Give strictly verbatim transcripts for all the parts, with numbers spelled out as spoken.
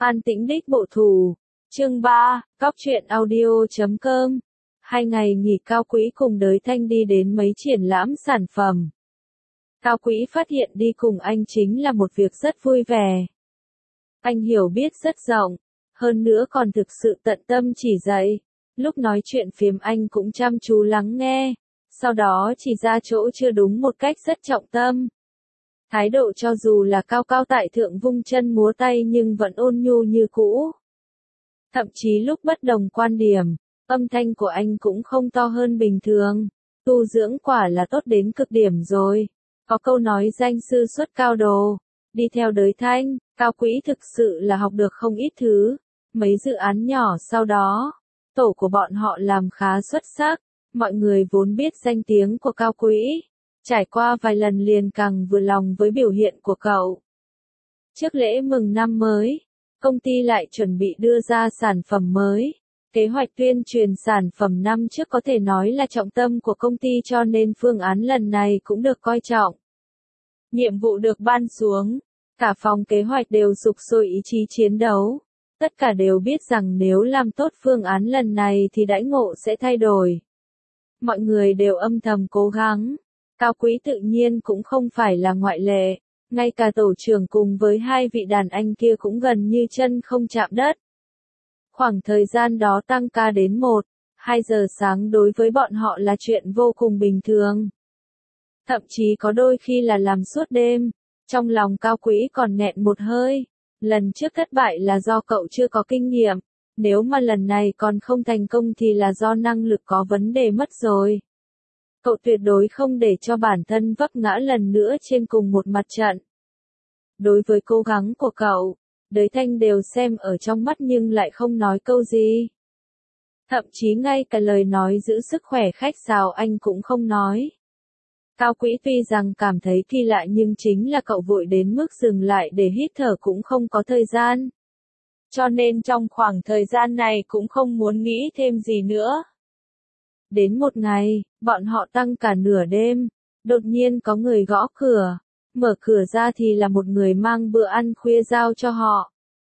An tĩnh đích bộ thủ. Chương ba, Cóc truyện audio chấm com. Hai ngày nghỉ Cao Quý cùng Đới Thanh đi đến mấy triển lãm sản phẩm. Cao Quý phát hiện đi cùng anh chính là một việc rất vui vẻ. Anh hiểu biết rất rộng, hơn nữa còn thực sự tận tâm chỉ dạy. Lúc nói chuyện phiếm anh cũng chăm chú lắng nghe, sau đó chỉ ra chỗ chưa đúng một cách rất trọng tâm. Thái độ cho dù là cao cao tại thượng vung chân múa tay nhưng vẫn ôn nhu như cũ. Thậm chí lúc bất đồng quan điểm, âm thanh của anh cũng không to hơn bình thường. Tu dưỡng quả là tốt đến cực điểm rồi. Có câu nói danh sư xuất cao đồ. Đi theo Đới Thanh, Cao Quý thực sự là học được không ít thứ. Mấy dự án nhỏ sau đó, tổ của bọn họ làm khá xuất sắc. Mọi người vốn biết danh tiếng của Cao Quý. Trải qua vài lần liền càng vừa lòng với biểu hiện của cậu. Trước lễ mừng năm mới, công ty lại chuẩn bị đưa ra sản phẩm mới. Kế hoạch tuyên truyền sản phẩm năm trước có thể nói là trọng tâm của công ty cho nên phương án lần này cũng được coi trọng. Nhiệm vụ được ban xuống, cả phòng kế hoạch đều sục sôi ý chí chiến đấu. Tất cả đều biết rằng nếu làm tốt phương án lần này thì đãi ngộ sẽ thay đổi. Mọi người đều âm thầm cố gắng. Cao Quý tự nhiên cũng không phải là ngoại lệ, ngay cả tổ trưởng cùng với hai vị đàn anh kia cũng gần như chân không chạm đất. Khoảng thời gian đó tăng ca đến một, hai giờ sáng đối với bọn họ là chuyện vô cùng bình thường. Thậm chí có đôi khi là làm suốt đêm, trong lòng Cao Quý còn nghẹn một hơi. Lần trước thất bại là do cậu chưa có kinh nghiệm, nếu mà lần này còn không thành công thì là do năng lực có vấn đề mất rồi. Cậu tuyệt đối không để cho bản thân vấp ngã lần nữa trên cùng một mặt trận. Đối với cố gắng của cậu, Đới Thanh đều xem ở trong mắt nhưng lại không nói câu gì. Thậm chí ngay cả lời nói giữ sức khỏe khách sáo anh cũng không nói. Cao Quý tuy rằng cảm thấy kỳ lạ nhưng chính là cậu vội đến mức dừng lại để hít thở cũng không có thời gian. Cho nên trong khoảng thời gian này cũng không muốn nghĩ thêm gì nữa. Đến một ngày, bọn họ tăng cả nửa đêm, đột nhiên có người gõ cửa, mở cửa ra thì là một người mang bữa ăn khuya giao cho họ.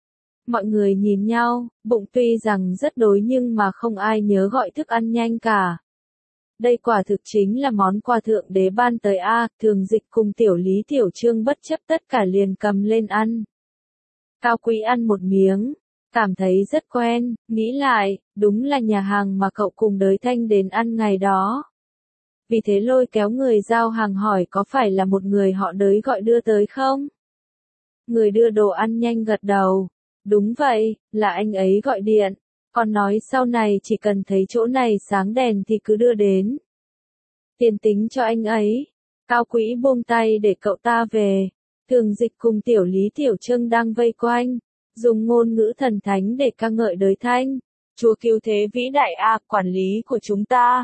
Mọi người nhìn nhau, bụng tuy rằng rất đói nhưng mà không ai nhớ gọi thức ăn nhanh cả. Đây quả thực chính là món quà thượng đế ban tới a, Thường Dịch cùng Tiểu Lý Tiểu Trương bất chấp tất cả liền cầm lên ăn. Cao Quý ăn một miếng, cảm thấy rất quen, nghĩ lại, đúng là nhà hàng mà cậu cùng Đới Thanh đến ăn ngày đó. Vì thế lôi kéo người giao hàng hỏi có phải là một người họ Đới gọi đưa tới không? Người đưa đồ ăn nhanh gật đầu. Đúng vậy, là anh ấy gọi điện. Còn nói sau này chỉ cần thấy chỗ này sáng đèn thì cứ đưa đến. Tiền tính cho anh ấy. Cao Quý buông tay để cậu ta về. Thường Dịch cùng Tiểu Lý Tiểu Trương đang vây quanh, dùng ngôn ngữ thần thánh để ca ngợi Đới Thanh. Chúa cứu thế vĩ đại a, quản lý của chúng ta.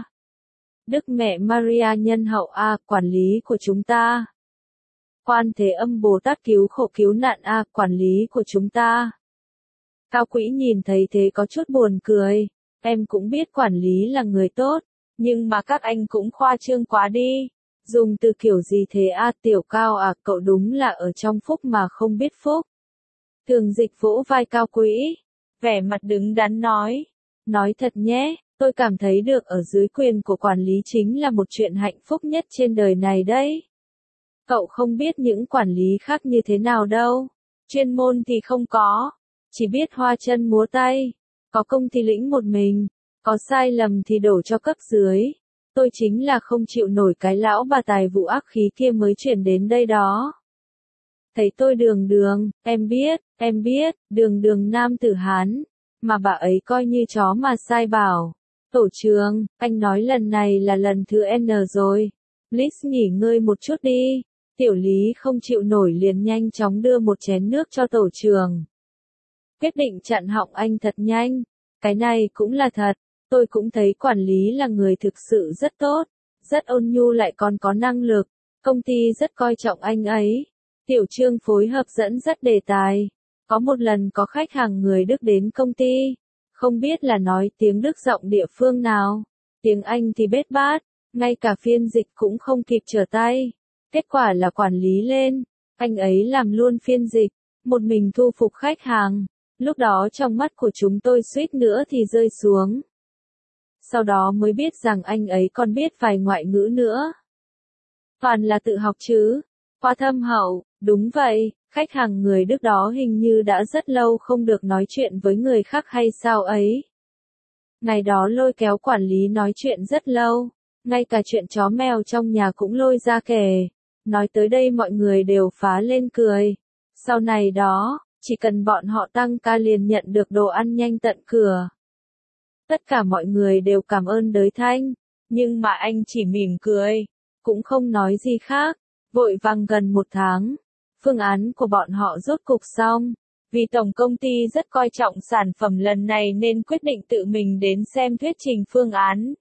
Đức Mẹ Maria nhân hậu a, quản lý của chúng ta. Quan Thế Âm Bồ Tát cứu khổ cứu nạn a, quản lý của chúng ta. Cao Quý nhìn thấy thế có chút buồn cười. Em cũng biết quản lý là người tốt, nhưng mà các anh cũng khoa trương quá đi. Dùng từ kiểu gì thế a, Tiểu Cao à, cậu đúng là ở trong phúc mà không biết phúc. Thường Dịch vỗ vai Cao Quý, vẻ mặt đứng đắn nói. Nói thật nhé, tôi cảm thấy được ở dưới quyền của quản lý chính là một chuyện hạnh phúc nhất trên đời này đấy. Cậu không biết những quản lý khác như thế nào đâu. Chuyên môn thì không có, chỉ biết hoa chân múa tay. Có công thì lĩnh một mình, có sai lầm thì đổ cho cấp dưới. Tôi chính là không chịu nổi cái lão bà tài vụ ác khí kia mới chuyển đến đây đó. Thấy tôi đường đường, em biết, em biết, đường đường nam tử Hán, mà bà ấy coi như chó mà sai bảo. Tổ trưởng, anh nói lần này là lần thứ N rồi. Liz nghỉ ngơi một chút đi. Tiểu Lý không chịu nổi liền nhanh chóng đưa một chén nước cho tổ trưởng. Quyết định chặn họng anh thật nhanh. Cái này cũng là thật. Tôi cũng thấy quản lý là người thực sự rất tốt, rất ôn nhu lại còn có năng lực. Công ty rất coi trọng anh ấy. Tiểu Trương phối hợp dẫn dắt đề tài. Có một lần có khách hàng người Đức đến công ty. Không biết là nói tiếng Đức giọng địa phương nào. Tiếng Anh thì bết bát. Ngay cả phiên dịch cũng không kịp trở tay. Kết quả là quản lý lên. Anh ấy làm luôn phiên dịch. Một mình thu phục khách hàng. Lúc đó trong mắt của chúng tôi suýt nữa thì rơi xuống. Sau đó mới biết rằng anh ấy còn biết vài ngoại ngữ nữa. Toàn là tự học chứ. Qua thâm hậu, đúng vậy, khách hàng người Đức đó hình như đã rất lâu không được nói chuyện với người khác hay sao ấy. Ngày đó lôi kéo quản lý nói chuyện rất lâu, ngay cả chuyện chó mèo trong nhà cũng lôi ra kể. Nói tới đây mọi người đều phá lên cười. Sau này đó, chỉ cần bọn họ tăng ca liền nhận được đồ ăn nhanh tận cửa. Tất cả mọi người đều cảm ơn Đới Thanh, nhưng mà anh chỉ mỉm cười, cũng không nói gì khác. Vội vàng gần một tháng, phương án của bọn họ rốt cục xong. Vì tổng công ty rất coi trọng sản phẩm lần này nên quyết định tự mình đến xem thuyết trình phương án.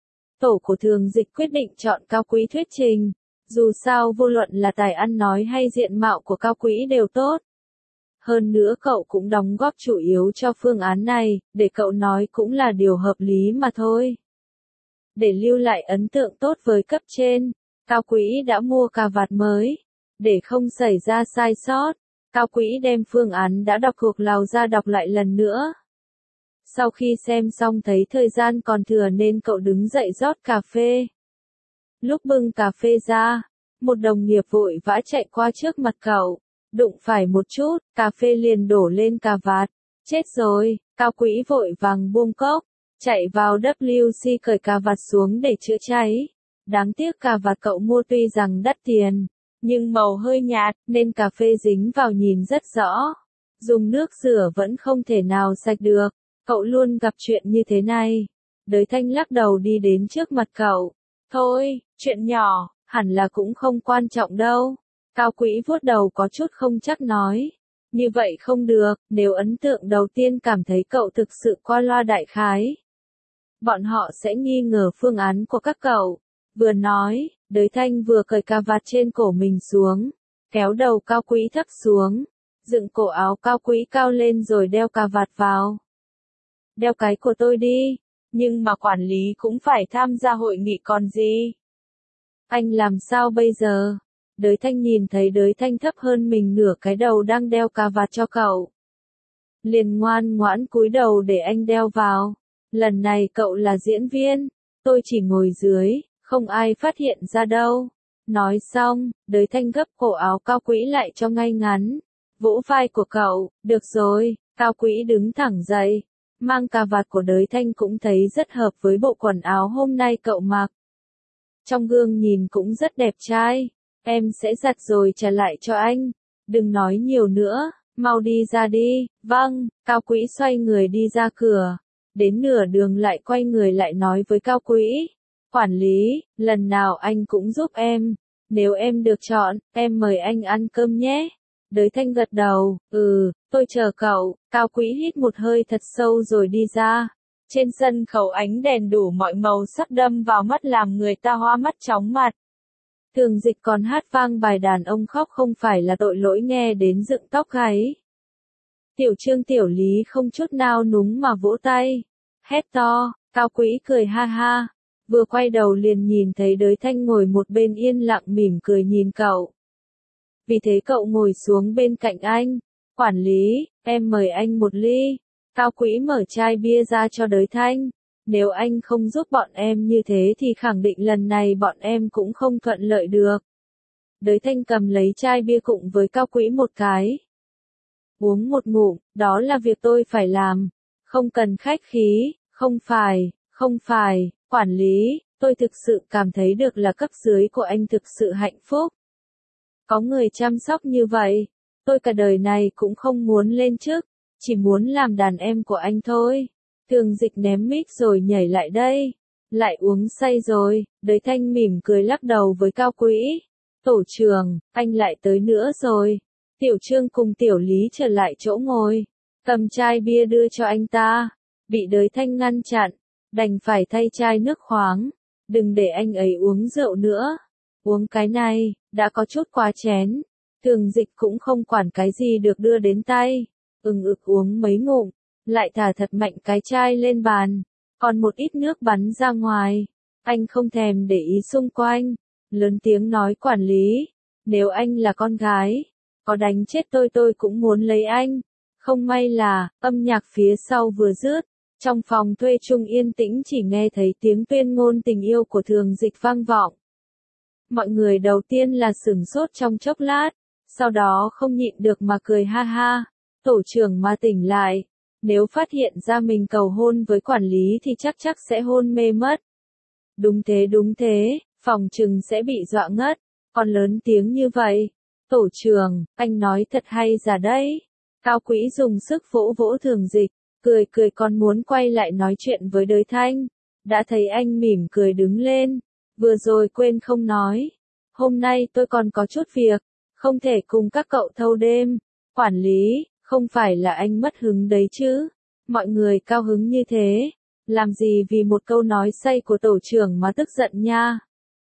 Tổ của Thường Dịch quyết định chọn Cao Quý thuyết trình. Dù sao vô luận là tài ăn nói hay diện mạo của Cao Quý đều tốt. Hơn nữa cậu cũng đóng góp chủ yếu cho phương án này, để cậu nói cũng là điều hợp lý mà thôi. Để lưu lại ấn tượng tốt với cấp trên, Cao Quý đã mua cà vạt mới. Để không xảy ra sai sót, Cao Quý đem phương án đã đọc thuộc lòng ra đọc lại lần nữa. Sau khi xem xong thấy thời gian còn thừa nên cậu đứng dậy rót cà phê. Lúc bưng cà phê ra, một đồng nghiệp vội vã chạy qua trước mặt cậu, đụng phải một chút, cà phê liền đổ lên cà vạt. Chết rồi, Cao Quý vội vàng buông cốc, chạy vào W C cởi cà vạt xuống để chữa cháy. Đáng tiếc cà vạt cậu mua tuy rằng đắt tiền, nhưng màu hơi nhạt nên cà phê dính vào nhìn rất rõ. Dùng nước rửa vẫn không thể nào sạch được, cậu luôn gặp chuyện như thế này. Đới Thanh lắc đầu đi đến trước mặt cậu. Thôi, chuyện nhỏ, hẳn là cũng không quan trọng đâu. Cao Quý vuốt đầu có chút không chắc nói. Như vậy không được, nếu ấn tượng đầu tiên cảm thấy cậu thực sự qua loa đại khái. Bọn họ sẽ nghi ngờ phương án của các cậu. Vừa nói, Đới Thanh vừa cởi cà vạt trên cổ mình xuống, kéo đầu Cao Quý thấp xuống, dựng cổ áo Cao Quý cao lên rồi đeo cà vạt vào. Đeo cái của tôi đi, nhưng mà quản lý cũng phải tham gia hội nghị còn gì. Anh làm sao bây giờ? Đới Thanh nhìn thấy Đới Thanh thấp hơn mình nửa cái đầu đang đeo cà vạt cho cậu. Liền ngoan ngoãn cúi đầu để anh đeo vào. Lần này cậu là diễn viên, tôi chỉ ngồi dưới, không ai phát hiện ra đâu. Nói xong, Đới Thanh gấp cổ áo Cao Quý lại cho ngay ngắn. Vỗ vai của cậu, được rồi, Cao Quý đứng thẳng dậy. Mang cà vạt của Đới Thanh cũng thấy rất hợp với bộ quần áo hôm nay cậu mặc. Trong gương nhìn cũng rất đẹp trai. Em sẽ giặt rồi trả lại cho anh. Đừng nói nhiều nữa, mau đi ra đi. Vâng, Cao Quý xoay người đi ra cửa. Đến nửa đường lại quay người lại nói với Cao Quý. Quản lý, lần nào anh cũng giúp em. Nếu em được chọn, em mời anh ăn cơm nhé. Đới Thanh gật đầu, ừ, tôi chờ cậu. Cao Quý hít một hơi thật sâu rồi đi ra. Trên sân khấu ánh đèn đủ mọi màu sắc đâm vào mắt làm người ta hoa mắt chóng mặt. Thường Dịch còn hát vang bài đàn ông khóc không phải là tội lỗi nghe đến dựng tóc gáy. Tiểu Trương Tiểu Lý không chút nào núng mà vỗ tay. Hét to, Cao Quý cười ha ha. Vừa quay đầu liền nhìn thấy Đới Thanh ngồi một bên yên lặng mỉm cười nhìn cậu. Vì thế cậu ngồi xuống bên cạnh anh. Quản lý, em mời anh một ly. Cao Quý mở chai bia ra cho Đới Thanh. Nếu anh không giúp bọn em như thế thì khẳng định lần này bọn em cũng không thuận lợi được. Đới Thanh cầm lấy chai bia cùng với Cao Quý một cái. Uống một ngụm, đó là việc tôi phải làm. Không cần khách khí, không phải, không phải, quản lý, tôi thực sự cảm thấy được là cấp dưới của anh thực sự hạnh phúc. Có người chăm sóc như vậy, tôi cả đời này cũng không muốn lên chức, chỉ muốn làm đàn em của anh thôi. Thường Dịch ném mic rồi nhảy lại đây. Lại uống say rồi, Đới Thanh mỉm cười lắc đầu với Cao Quý. Tổ trưởng, anh lại tới nữa rồi. Tiểu Trương cùng Tiểu Lý trở lại chỗ ngồi. Cầm chai bia đưa cho anh ta. Bị Đới Thanh ngăn chặn. Đành phải thay chai nước khoáng. Đừng để anh ấy uống rượu nữa. Uống cái này, đã có chút quá chén. Thường Dịch cũng không quản cái gì được đưa đến tay. Ừng ực uống mấy ngụm. Lại thả thật mạnh cái chai lên bàn. Còn một ít nước bắn ra ngoài. Anh không thèm để ý xung quanh. Lớn tiếng nói quản lý. Nếu anh là con gái, có đánh chết tôi tôi cũng muốn lấy anh. Không may là, âm nhạc phía sau vừa dứt, trong phòng thuê chung yên tĩnh chỉ nghe thấy tiếng tuyên ngôn tình yêu của Thường Dịch vang vọng. Mọi người đầu tiên là sửng sốt trong chốc lát, sau đó không nhịn được mà cười ha ha. Tổ trưởng mà tỉnh lại, nếu phát hiện ra mình cầu hôn với quản lý thì chắc chắc sẽ hôn mê mất. Đúng thế đúng thế, phòng trừng sẽ bị dọa ngất, còn lớn tiếng như vậy. Tổ trưởng, anh nói thật hay giả đấy. Cao Quỹ dùng sức vỗ vỗ Thường Dịch, cười cười còn muốn quay lại nói chuyện với Đới Thanh. Đã thấy anh mỉm cười đứng lên, vừa rồi quên không nói. Hôm nay tôi còn có chút việc, không thể cùng các cậu thâu đêm. Quản lý, không phải là anh mất hứng đấy chứ. Mọi người cao hứng như thế, làm gì vì một câu nói say của tổ trưởng mà tức giận nha.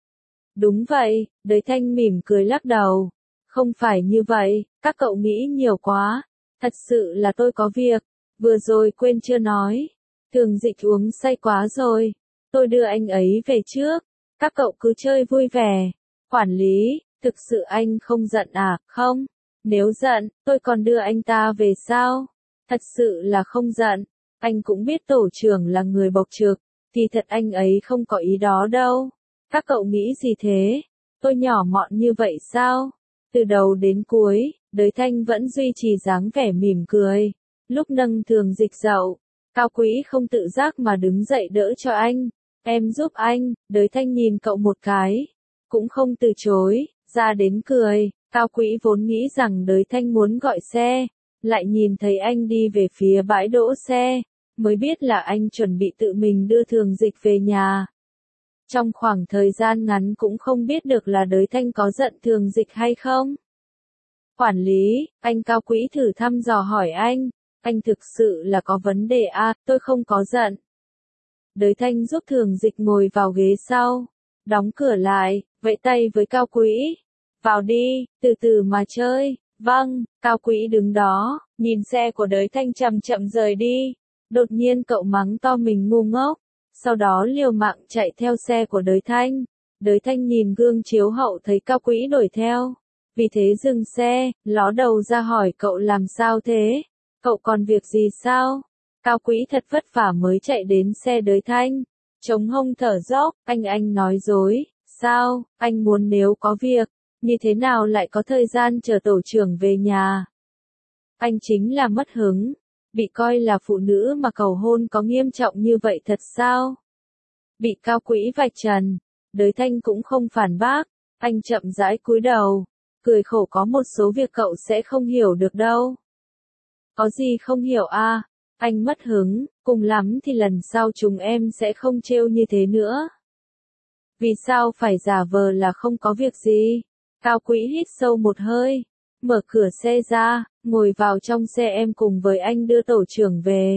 Đúng vậy, Đới Thanh mỉm cười lắc đầu. Không phải như vậy, các cậu nghĩ nhiều quá. Thật sự là tôi có việc, vừa rồi quên chưa nói. Thường Dịch uống say quá rồi, tôi đưa anh ấy về trước. Các cậu cứ chơi vui vẻ. Quản lý, thực sự anh không giận à, không? Nếu giận, tôi còn đưa anh ta về sao? Thật sự là không giận. Anh cũng biết tổ trưởng là người bộc trực, thì thật anh ấy không có ý đó đâu. Các cậu nghĩ gì thế? Tôi nhỏ mọn như vậy sao? Từ đầu đến cuối, Đới Thanh vẫn duy trì dáng vẻ mỉm cười. Lúc nâng Thường Dịch dậu, Cao Quỹ không tự giác mà đứng dậy đỡ cho anh. Em giúp anh. Đới Thanh nhìn cậu một cái, cũng không từ chối, ra đến cười. Cao Quỹ vốn nghĩ rằng Đới Thanh muốn gọi xe, lại nhìn thấy anh đi về phía bãi đỗ xe, mới biết là anh chuẩn bị tự mình đưa Thường Dịch về nhà. Trong khoảng thời gian ngắn cũng không biết được là Đới Thanh có giận Thường Dịch hay không. Quản lý, anh Cao Quỹ thử thăm dò hỏi anh, anh thực sự là có vấn đề à, tôi không có giận. Đới Thanh giúp Thường Dịch ngồi vào ghế sau, đóng cửa lại, vẫy tay với Cao Quỹ. Vào đi, từ từ mà chơi. Vâng, Cao Quỹ đứng đó, nhìn xe của Đới Thanh chậm chậm rời đi. Đột nhiên cậu mắng to mình ngu ngốc, sau đó liều mạng chạy theo xe của Đới Thanh. Đới Thanh nhìn gương chiếu hậu thấy Cao Quỹ đuổi theo, vì thế dừng xe, ló đầu ra hỏi cậu làm sao thế? Cậu còn việc gì sao? Cao Quỹ thật vất vả mới chạy đến xe Đới Thanh, chống hông thở dốc, anh anh nói dối, sao, anh muốn nếu có việc, như thế nào lại có thời gian chờ tổ trưởng về nhà? Anh chính là mất hứng, bị coi là phụ nữ mà cầu hôn có nghiêm trọng như vậy thật sao? Bị Cao Quỹ vạch trần, Đới Thanh cũng không phản bác, anh chậm rãi cúi đầu, cười khổ có một số việc cậu sẽ không hiểu được đâu. Có gì không hiểu à? Anh mất hứng, cùng lắm thì lần sau chúng em sẽ không trêu như thế nữa. Vì sao phải giả vờ là không có việc gì? Cao Quỹ hít sâu một hơi, mở cửa xe ra, ngồi vào trong xe em cùng với anh đưa tổ trưởng về.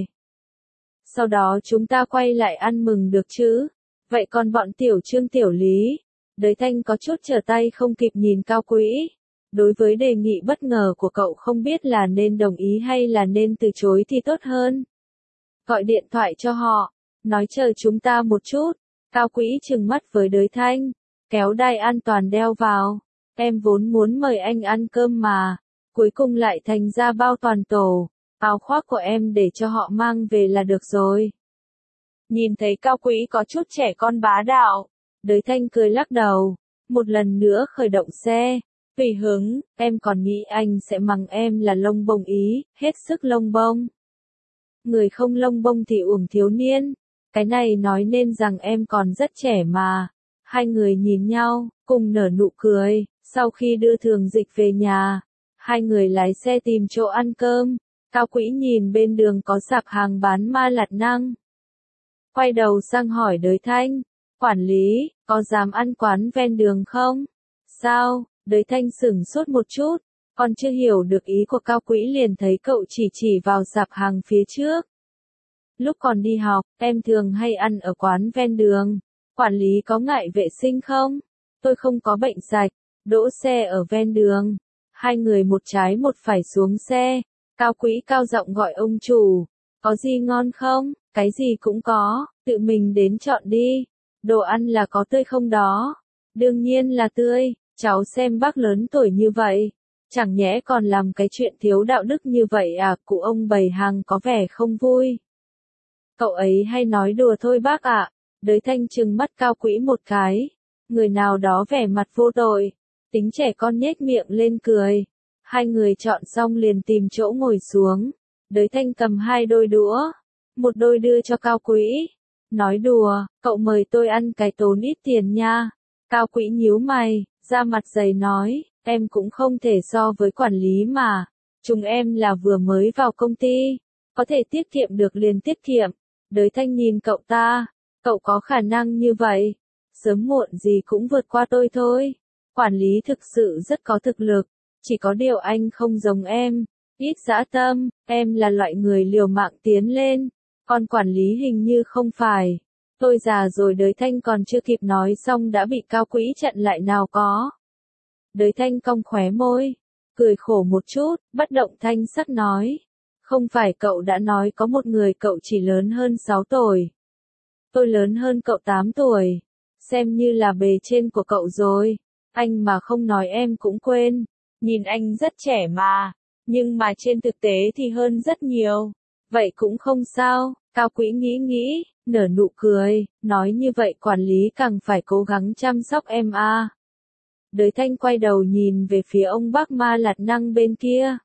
Sau đó chúng ta quay lại ăn mừng được chứ? Vậy còn bọn Tiểu Trương Tiểu Lý? Đới Thanh có chút trở tay không kịp nhìn Cao Quỹ. Đối với đề nghị bất ngờ của cậu không biết là nên đồng ý hay là nên từ chối thì tốt hơn. Gọi điện thoại cho họ, nói chờ chúng ta một chút. Cao Quỹ trừng mắt với Đới Thanh, kéo đai an toàn đeo vào. Em vốn muốn mời anh ăn cơm mà, cuối cùng lại thành ra bao toàn tổ. Áo khoác của em để cho họ mang về là được rồi. Nhìn thấy Cao Quỹ có chút trẻ con bá đạo, Đới Thanh cười lắc đầu, một lần nữa khởi động xe. Tùy hứng, em còn nghĩ anh sẽ mắng em là lông bông ý, hết sức lông bông. Người không lông bông thì uổng thiếu niên, cái này nói nên rằng em còn rất trẻ mà. Hai người nhìn nhau, cùng nở nụ cười, sau khi đưa Thường Dịch về nhà, hai người lái xe tìm chỗ ăn cơm. Cao Quỹ nhìn bên đường có sạp hàng bán ma lạt năng, quay đầu sang hỏi Đới Thanh, quản lý, có dám ăn quán ven đường không? Sao? Đới Thanh sửng sốt một chút, còn chưa hiểu được ý của Cao Quỹ liền thấy cậu chỉ chỉ vào sạp hàng phía trước. Lúc còn đi học, em thường hay ăn ở quán ven đường. Quản lý có ngại vệ sinh không? Tôi không có bệnh sạch, đỗ xe ở ven đường. Hai người một trái một phải xuống xe. Cao Quỹ cao giọng gọi ông chủ. Có gì ngon không? Cái gì cũng có, tự mình đến chọn đi. Đồ ăn là có tươi không đó? Đương nhiên là tươi. Cháu xem bác lớn tuổi như vậy, Chẳng nhẽ còn làm cái chuyện thiếu đạo đức như vậy à, cụ ông bầy hàng có vẻ không vui. Cậu ấy hay nói đùa thôi bác ạ. Đới Thanh trừng mắt Cao Quỹ một cái. Người nào đó vẻ mặt vô tội. Tính trẻ con nhếch miệng lên cười. Hai người chọn xong liền tìm chỗ ngồi xuống. Đới Thanh cầm hai đôi đũa. Một đôi đưa cho Cao Quỹ. Nói đùa, cậu mời tôi ăn cái tốn ít tiền nha. Cao Quỹ nhíu mày, ra mặt dày nói, em cũng không thể so với quản lý mà. Chúng em là vừa mới vào công ty. Có thể tiết kiệm được liền tiết kiệm. Đới Thanh nhìn cậu ta. Cậu có khả năng như vậy. Sớm muộn gì cũng vượt qua tôi thôi. Quản lý thực sự rất có thực lực. Chỉ có điều anh không giống em. Ít dã tâm, em là loại người liều mạng tiến lên. Còn quản lý hình như không phải. Tôi già rồi. Đới Thanh còn chưa kịp nói xong đã bị Cao Quỹ chặn lại nào có. Đới Thanh cong khóe môi. Cười khổ một chút, bất động thanh sắc nói. Không phải cậu đã nói có một người cậu chỉ lớn hơn sáu tuổi. Tôi lớn hơn cậu tám tuổi. Xem như là bề trên của cậu rồi. Anh mà không nói em cũng quên. Nhìn anh rất trẻ mà. Nhưng mà trên thực tế thì hơn rất nhiều. Vậy cũng không sao. Cao Quỹ nghĩ nghĩ, nở nụ cười. Nói như vậy quản lý càng phải cố gắng chăm sóc em à. Đới Thanh quay đầu nhìn về phía ông bác Ma Lạt Năng bên kia.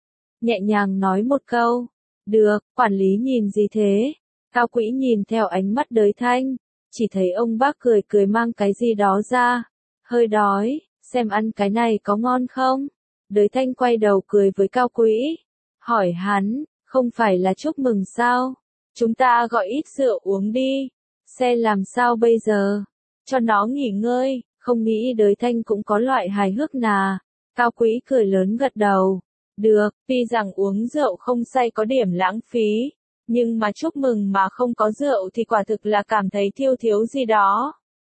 Nhẹ nhàng nói một câu. Được, quản lý nhìn gì thế? Cao Quỹ nhìn theo ánh mắt Đới Thanh. Chỉ thấy ông bác cười cười mang cái gì đó ra. Hơi đói, xem ăn cái này có ngon không? Đới Thanh quay đầu cười với Cao Quỹ. Hỏi hắn, không phải là chúc mừng sao? Chúng ta gọi ít rượu uống đi. Xe làm sao bây giờ? Cho nó nghỉ ngơi, không nghĩ Đới Thanh cũng có loại hài hước nà. Cao Quỹ cười lớn gật đầu. Được, tuy rằng uống rượu không say có điểm lãng phí. Nhưng mà chúc mừng mà không có rượu thì quả thực là cảm thấy thiếu thiếu gì đó.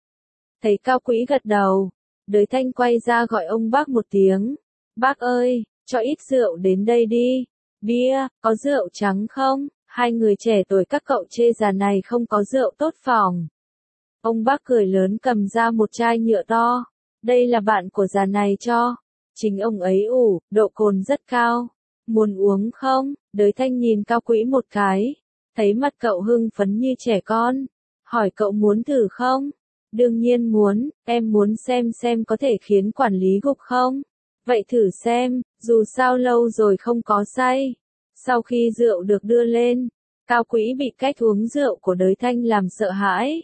Thấy Cao Quỹ gật đầu. Đới Thanh quay ra gọi ông bác một tiếng. Bác ơi, cho ít rượu đến đây đi. Bia, có rượu trắng không? Hai người trẻ tuổi các cậu chê già này không có rượu tốt phòng. Ông bác cười lớn cầm ra một chai nhựa to. Đây là bạn của già này cho. Chính ông ấy ủ, độ cồn rất cao. Muốn uống không? Đới Thanh nhìn Cao Quỹ một cái. Thấy mặt cậu hưng phấn như trẻ con. Hỏi cậu muốn thử không? Đương nhiên muốn, em muốn xem xem có thể khiến quản lý gục không? Vậy thử xem, dù sao lâu rồi không có say. Sau khi rượu được đưa lên, Cao Quỹ bị cách uống rượu của Đới Thanh làm sợ hãi.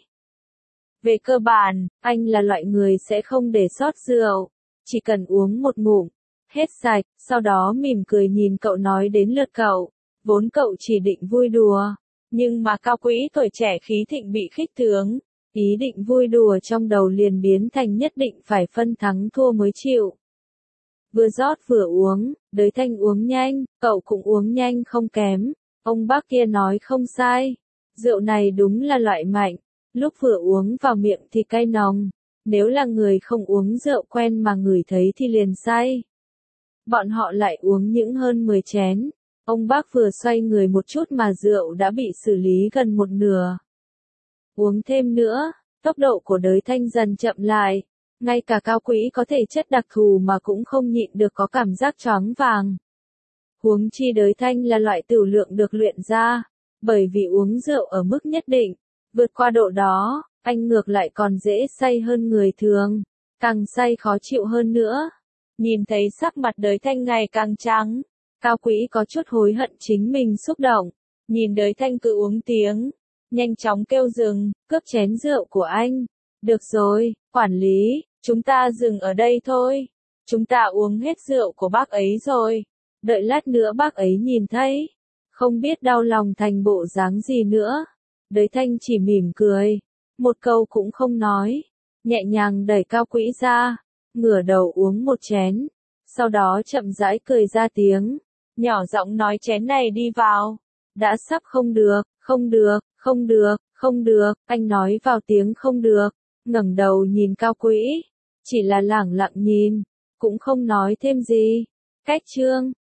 Về cơ bản, anh là loại người sẽ không để sót rượu. Chỉ cần uống một ngụm, hết sạch, sau đó mỉm cười nhìn cậu nói đến lượt cậu. Vốn cậu chỉ định vui đùa. Nhưng mà Cao Quỹ tuổi trẻ khí thịnh bị khích tướng. Ý định vui đùa trong đầu liền biến thành nhất định phải phân thắng thua mới chịu. Vừa rót vừa uống, Đới Thanh uống nhanh, cậu cũng uống nhanh không kém. Ông bác kia nói không sai. Rượu này đúng là loại mạnh. Lúc vừa uống vào miệng thì cay nồng. Nếu là người không uống rượu quen mà ngửi thấy thì liền say. Bọn họ lại uống những hơn mười chén. Ông bác vừa xoay người một chút mà rượu đã bị xử lý gần một nửa. Uống thêm nữa, tốc độ của Đới Thanh dần chậm lại. Ngay cả Cao Quỹ có thể chất đặc thù mà cũng không nhịn được có cảm giác choáng vàng. Huống chi Đới Thanh là loại tửu lượng được luyện ra. Bởi vì uống rượu ở mức nhất định, vượt qua độ đó, anh ngược lại còn dễ say hơn người thường. Càng say khó chịu hơn nữa. Nhìn thấy sắc mặt Đới Thanh ngày càng trắng. Cao Quỹ có chút hối hận chính mình xúc động. Nhìn Đới Thanh cứ uống tiếng. Nhanh chóng kêu dừng, cướp chén rượu của anh. Được rồi, quản lý, chúng ta dừng ở đây thôi. Chúng ta uống hết rượu của bác ấy rồi. Đợi lát nữa bác ấy nhìn thấy. Không biết đau lòng thành bộ dáng gì nữa. Đới Thanh chỉ mỉm cười. Một câu cũng không nói. Nhẹ nhàng đẩy Cao Quỹ ra. Ngửa đầu uống một chén. Sau đó chậm rãi cười ra tiếng. Nhỏ giọng nói chén này đi vào. Đã sắp không được, không được, không được, không được. Anh nói vào tiếng không được. Ngẩng đầu nhìn Cao Quỹ. Chỉ là lẳng lặng nhìn. Cũng không nói thêm gì. Cách chương.